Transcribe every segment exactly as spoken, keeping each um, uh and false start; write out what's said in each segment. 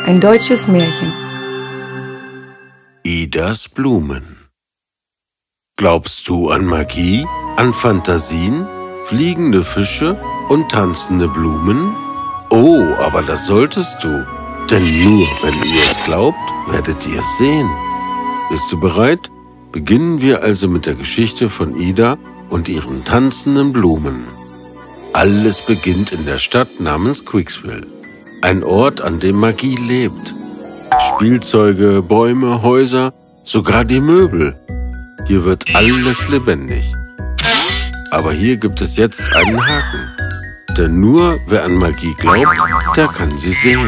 Ein deutsches Märchen. Idas Blumen. Glaubst du an Magie, an Fantasien, fliegende Fische und tanzende Blumen? Oh, aber das solltest du, denn nur wenn ihr es glaubt, werdet ihr es sehen. Bist du bereit? Beginnen wir also mit der Geschichte von Ida und ihren tanzenden Blumen. Alles beginnt in der Stadt namens Quicksville, ein Ort, an dem Magie lebt. Spielzeuge, Bäume, Häuser, sogar die Möbel. Hier wird alles lebendig. Aber hier gibt es jetzt einen Haken. Denn nur wer an Magie glaubt, der kann sie sehen.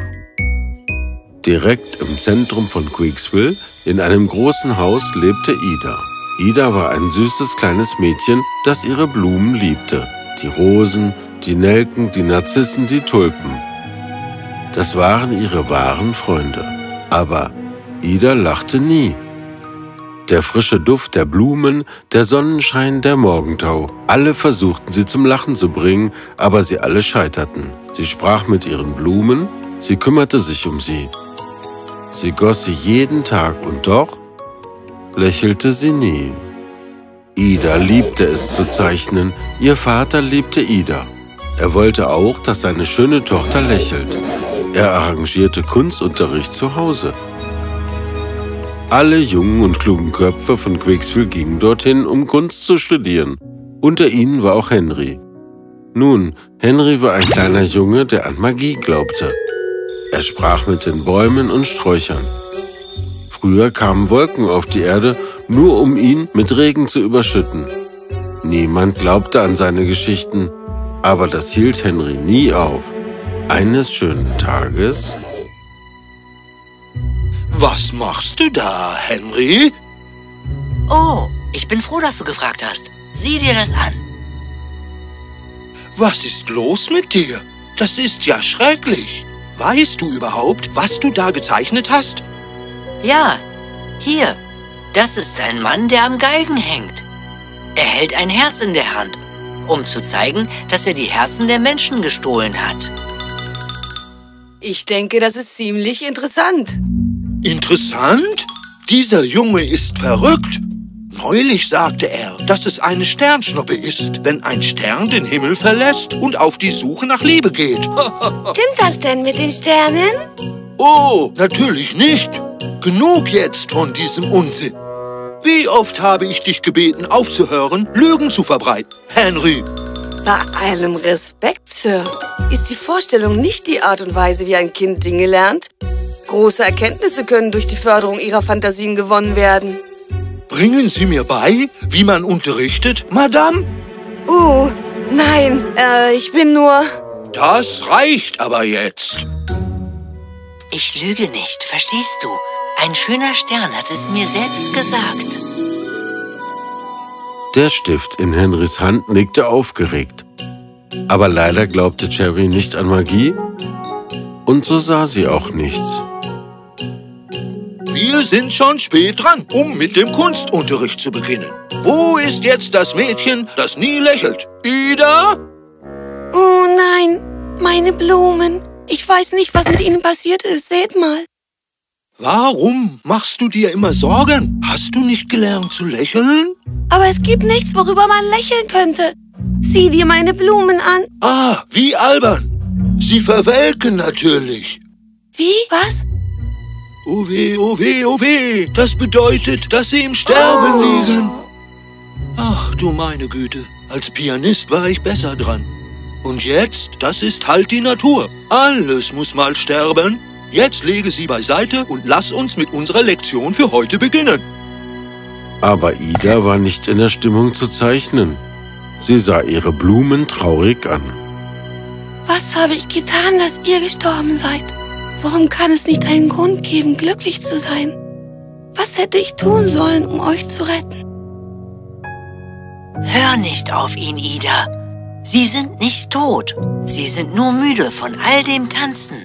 Direkt im Zentrum von Quicksville, in einem großen Haus, lebte Ida. Ida war ein süßes kleines Mädchen, das ihre Blumen liebte. Die Rosen, die Nelken, die Narzissen, die Tulpen. Das waren ihre wahren Freunde. Aber Ida lachte nie. Der frische Duft der Blumen, der Sonnenschein, der Morgentau, alle versuchten sie zum Lachen zu bringen, aber sie alle scheiterten. Sie sprach mit ihren Blumen, sie kümmerte sich um sie. Sie goss sie jeden Tag und doch lächelte sie nie. Ida liebte es zu zeichnen, ihr Vater liebte Ida. Er wollte auch, dass seine schöne Tochter lächelt. Er arrangierte Kunstunterricht zu Hause. Alle jungen und klugen Köpfe von Quicksville gingen dorthin, um Kunst zu studieren. Unter ihnen war auch Henry. Nun, Henry war ein kleiner Junge, der an Magie glaubte. Er sprach mit den Bäumen und Sträuchern. Früher kamen Wolken auf die Erde, nur um ihn mit Regen zu überschütten. Niemand glaubte an seine Geschichten, aber das hielt Henry nie auf. Eines schönen Tages... Was machst du da, Henry? Oh, ich bin froh, dass du gefragt hast. Sieh dir das an. Was ist los mit dir? Das ist ja schrecklich. Weißt du überhaupt, was du da gezeichnet hast? Ja, hier. Das ist ein Mann, der am Galgen hängt. Er hält ein Herz in der Hand, um zu zeigen, dass er die Herzen der Menschen gestohlen hat. Ich denke, das ist ziemlich interessant. Interessant? Dieser Junge ist verrückt. Neulich sagte er, dass es eine Sternschnuppe ist, wenn ein Stern den Himmel verlässt und auf die Suche nach Liebe geht. Stimmt das denn mit den Sternen? Oh, natürlich nicht. Genug jetzt von diesem Unsinn. Wie oft habe ich dich gebeten, aufzuhören, Lügen zu verbreiten, Henry? Bei allem Respekt, Sir, ist die Vorstellung nicht die Art und Weise, wie ein Kind Dinge lernt. Große Erkenntnisse können durch die Förderung ihrer Fantasien gewonnen werden. Bringen Sie mir bei, wie man unterrichtet, Madame? Uh, nein, äh, ich bin nur... Das reicht aber jetzt. Ich lüge nicht, verstehst du? Ein schöner Stern hat es mir selbst gesagt. Der Stift in Henrys Hand nickte aufgeregt. Aber leider glaubte Cherry nicht an Magie und so sah sie auch nichts. Wir sind schon spät dran, um mit dem Kunstunterricht zu beginnen. Wo ist jetzt das Mädchen, das nie lächelt? Ida? Oh nein, meine Blumen. Ich weiß nicht, was mit ihnen passiert ist. Seht mal. Warum machst du dir immer Sorgen? Hast du nicht gelernt zu lächeln? Aber es gibt nichts, worüber man lächeln könnte. Sieh dir meine Blumen an. Ah, wie albern. Sie verwelken natürlich. Wie? Was? Oh weh, oh weh, oh weh. Das bedeutet, dass sie im Sterben oh. liegen. Ach du meine Güte. Als Pianist war ich besser dran. Und jetzt, das ist halt die Natur. Alles muss mal sterben. Jetzt lege sie beiseite und lass uns mit unserer Lektion für heute beginnen. Aber Ida war nicht in der Stimmung zu zeichnen. Sie sah ihre Blumen traurig an. Was habe ich getan, dass ihr gestorben seid? Warum kann es nicht einen Grund geben, glücklich zu sein? Was hätte ich tun sollen, um euch zu retten? Hör nicht auf ihn, Ida. Sie sind nicht tot. Sie sind nur müde von all dem Tanzen.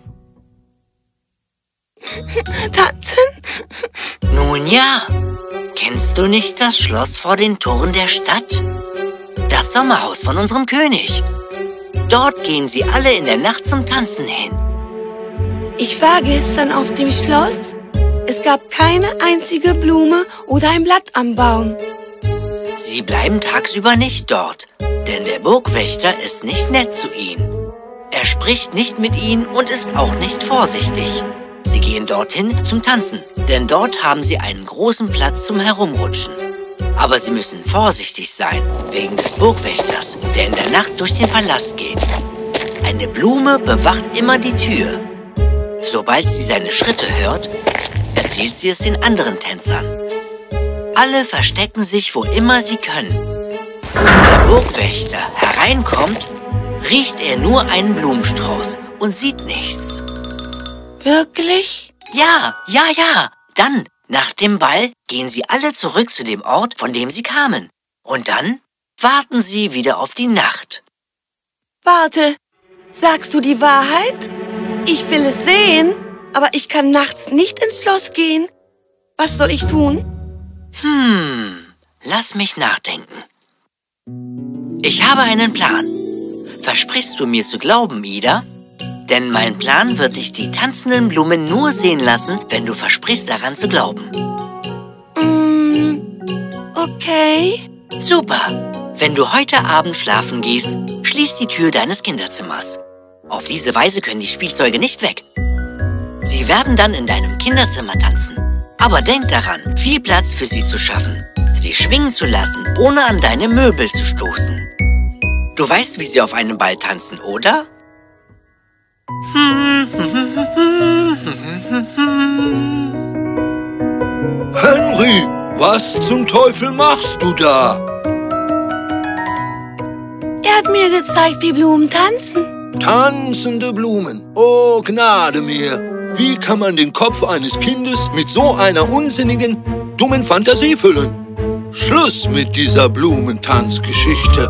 Tanzen? Nun ja. Kennst du nicht das Schloss vor den Toren der Stadt? Das Sommerhaus von unserem König. Dort gehen sie alle in der Nacht zum Tanzen hin. Ich war gestern auf dem Schloss. Es gab keine einzige Blume oder ein Blatt am Baum. Sie bleiben tagsüber nicht dort, denn der Burgwächter ist nicht nett zu ihnen. Er spricht nicht mit ihnen und ist auch nicht vorsichtig. Sie gehen dorthin zum Tanzen, denn dort haben sie einen großen Platz zum Herumrutschen. Aber sie müssen vorsichtig sein, wegen des Burgwächters, der in der Nacht durch den Palast geht. Eine Blume bewacht immer die Tür. Sobald sie seine Schritte hört, erzählt sie es den anderen Tänzern. Alle verstecken sich, wo immer sie können. Wenn der Burgwächter hereinkommt, riecht er nur einen Blumenstrauß und sieht nichts. Wirklich? Ja, ja, ja. Dann, nach dem Ball, gehen sie alle zurück zu dem Ort, von dem sie kamen. Und dann warten sie wieder auf die Nacht. Warte, sagst du die Wahrheit? Ich will es sehen, aber ich kann nachts nicht ins Schloss gehen. Was soll ich tun? Hm, lass mich nachdenken. Ich habe einen Plan. Versprichst du mir zu glauben, Ida? Denn mein Plan wird dich die tanzenden Blumen nur sehen lassen, wenn du versprichst, daran zu glauben. Mm, okay. Super. Wenn du heute Abend schlafen gehst, schließ die Tür deines Kinderzimmers. Auf diese Weise können die Spielzeuge nicht weg. Sie werden dann in deinem Kinderzimmer tanzen. Aber denk daran, viel Platz für sie zu schaffen. Sie schwingen zu lassen, ohne an deine Möbel zu stoßen. Du weißt, wie sie auf einem Ball tanzen, oder? Henry, was zum Teufel machst du da? Er hat mir gezeigt, wie Blumen tanzen. Tanzende Blumen, oh Gnade mir. Wie kann man den Kopf eines Kindes mit so einer unsinnigen, dummen Fantasie füllen? Schluss mit dieser Blumentanzgeschichte.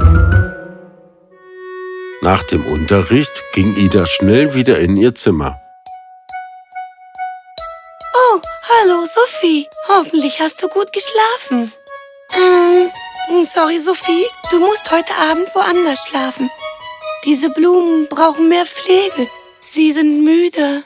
Nach dem Unterricht ging Ida schnell wieder in ihr Zimmer. Oh, hallo Sophie. Hoffentlich hast du gut geschlafen. Ähm, sorry Sophie, du musst heute Abend woanders schlafen. Diese Blumen brauchen mehr Pflege. Sie sind müde.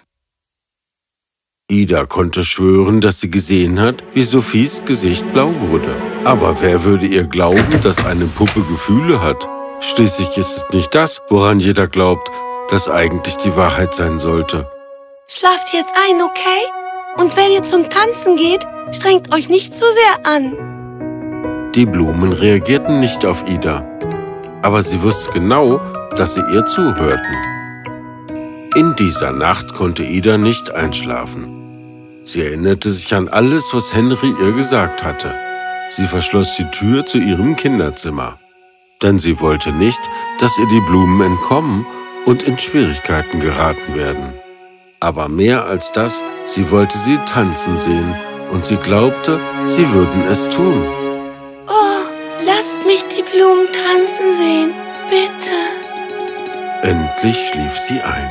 Ida konnte schwören, dass sie gesehen hat, wie Sophies Gesicht blau wurde. Aber wer würde ihr glauben, dass eine Puppe Gefühle hat? Schließlich ist es nicht das, woran jeder glaubt, das eigentlich die Wahrheit sein sollte. Schlaft jetzt ein, okay? Und wenn ihr zum Tanzen geht, strengt euch nicht zu sehr an. Die Blumen reagierten nicht auf Ida. Aber sie wusste genau, dass sie ihr zuhörten. In dieser Nacht konnte Ida nicht einschlafen. Sie erinnerte sich an alles, was Henry ihr gesagt hatte. Sie verschloss die Tür zu ihrem Kinderzimmer. Denn sie wollte nicht, dass ihr die Blumen entkommen und in Schwierigkeiten geraten werden. Aber mehr als das, sie wollte sie tanzen sehen und sie glaubte, sie würden es tun. Oh, lasst mich die Blumen tanzen sehen, bitte. Endlich schlief sie ein.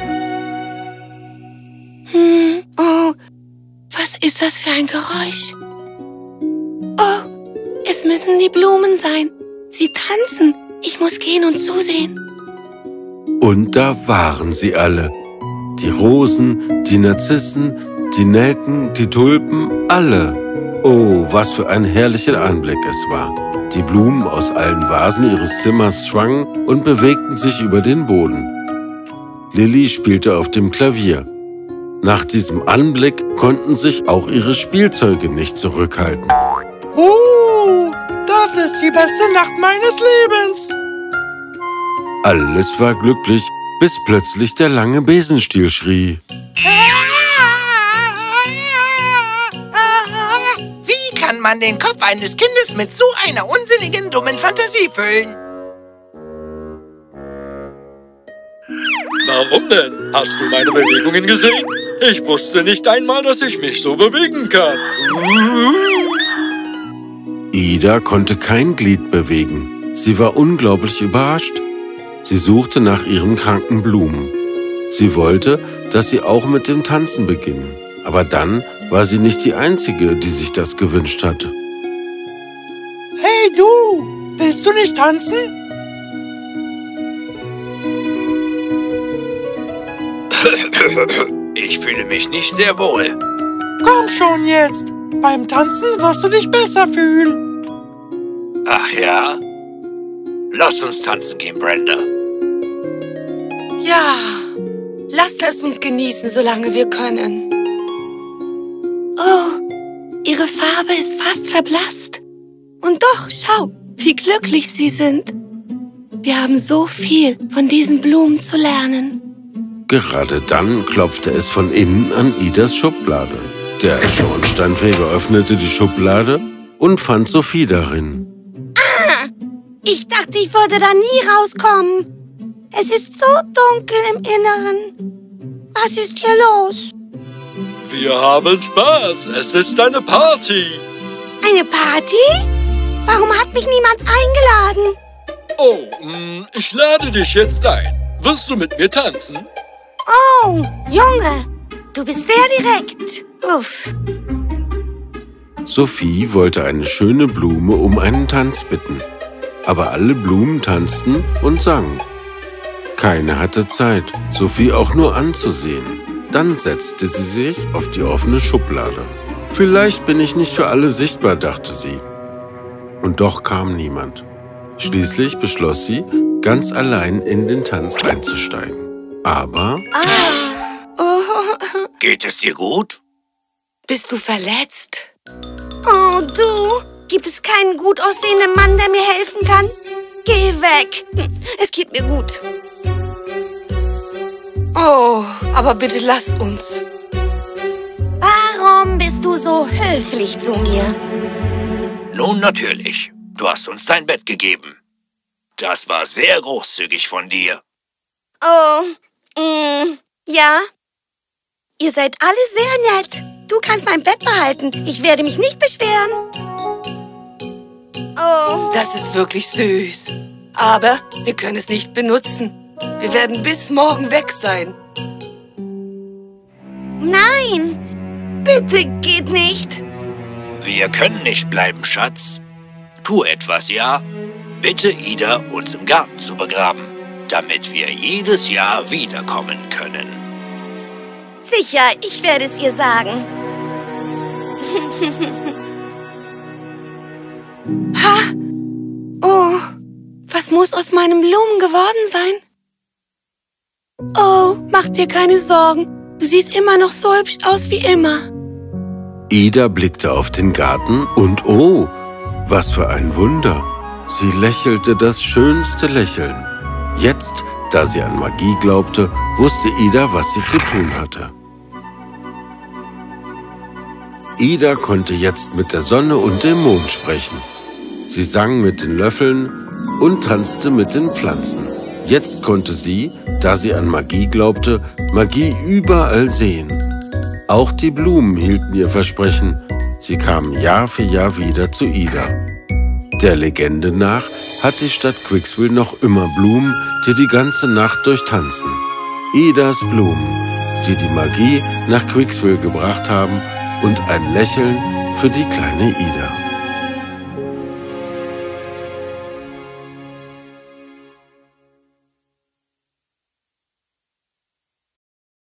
Hm, oh, was ist das für ein Geräusch? Oh, es müssen die Blumen sein. Sie tanzen. Ich muss gehen und zusehen. Und da waren sie alle. Die Rosen, die Narzissen, die Nelken, die Tulpen, alle. Oh, was für ein herrlicher Anblick es war. Die Blumen aus allen Vasen ihres Zimmers schwangen und bewegten sich über den Boden. Lilly spielte auf dem Klavier. Nach diesem Anblick konnten sich auch ihre Spielzeuge nicht zurückhalten. Oh, das ist die beste Nacht meines Lebens. Alles war glücklich, bis plötzlich der lange Besenstiel schrie. Wie kann man den Kopf eines Kindes mit so einer unsinnigen, dummen Fantasie füllen? Warum denn? Hast du meine Bewegungen gesehen? Ich wusste nicht einmal, dass ich mich so bewegen kann. Ida konnte kein Glied bewegen. Sie war unglaublich überrascht. Sie suchte nach ihren kranken Blumen. Sie wollte, dass sie auch mit dem Tanzen beginnen. Aber dann war sie nicht die Einzige, die sich das gewünscht hatte. Hey du, willst du nicht tanzen? Ich fühle mich nicht sehr wohl. Komm schon jetzt. Beim Tanzen wirst du dich besser fühlen. Ach ja? Lass uns tanzen gehen, Brenda. Ja, lasst es uns genießen, solange wir können. Oh, ihre Farbe ist fast verblasst. Und doch, schau, wie glücklich sie sind. Wir haben so viel von diesen Blumen zu lernen. Gerade dann klopfte es von innen an Idas Schublade. Der Schornsteinfeger öffnete die Schublade und fand Sophie darin. Ah, ich dachte, ich würde da nie rauskommen. Es ist so dunkel im Inneren. Was ist hier los? Wir haben Spaß. Es ist eine Party. Eine Party? Warum hat mich niemand eingeladen? Oh, mh, ich lade dich jetzt ein. Wirst du mit mir tanzen? Oh, Junge, du bist sehr direkt. Uff. Sophie wollte eine schöne Blume um einen Tanz bitten. Aber alle Blumen tanzten und sangen. Keine hatte Zeit, Sophie auch nur anzusehen. Dann setzte sie sich auf die offene Schublade. Vielleicht bin ich nicht für alle sichtbar, dachte sie. Und doch kam niemand. Schließlich beschloss sie, ganz allein in den Tanz einzusteigen. Aber... Ah. Oh. Geht es dir gut? Bist du verletzt? Oh, du? Gibt es keinen gut aussehenden Mann, der mir helfen kann? Geh weg. Es geht mir gut. Oh, aber bitte lass uns. Warum bist du so höflich zu mir? Nun, natürlich. Du hast uns dein Bett gegeben. Das war sehr großzügig von dir. Oh, mm, ja. Ihr seid alle sehr nett. Du kannst mein Bett behalten. Ich werde mich nicht beschweren. Oh. Das ist wirklich süß. Aber wir können es nicht benutzen. Wir werden bis morgen weg sein. Nein, bitte geht nicht. Wir können nicht bleiben, Schatz. Tu etwas, ja? Bitte Ida, uns im Garten zu begraben, damit wir jedes Jahr wiederkommen können. Sicher, ich werde es ihr sagen. Ha! Oh, was muss aus meinen Blumen geworden sein? Oh, mach dir keine Sorgen. Du siehst immer noch so hübsch aus wie immer. Ida blickte auf den Garten und oh, was für ein Wunder. Sie lächelte das schönste Lächeln. Jetzt, da sie an Magie glaubte, wusste Ida, was sie zu tun hatte. Ida konnte jetzt mit der Sonne und dem Mond sprechen. Sie sang mit den Löffeln und tanzte mit den Pflanzen. Jetzt konnte sie, da sie an Magie glaubte, Magie überall sehen. Auch die Blumen hielten ihr Versprechen. Sie kamen Jahr für Jahr wieder zu Ida. Der Legende nach hat die Stadt Quigsville noch immer Blumen, die die ganze Nacht durchtanzen. Idas Blumen, die die Magie nach Quigsville gebracht haben und ein Lächeln für die kleine Ida.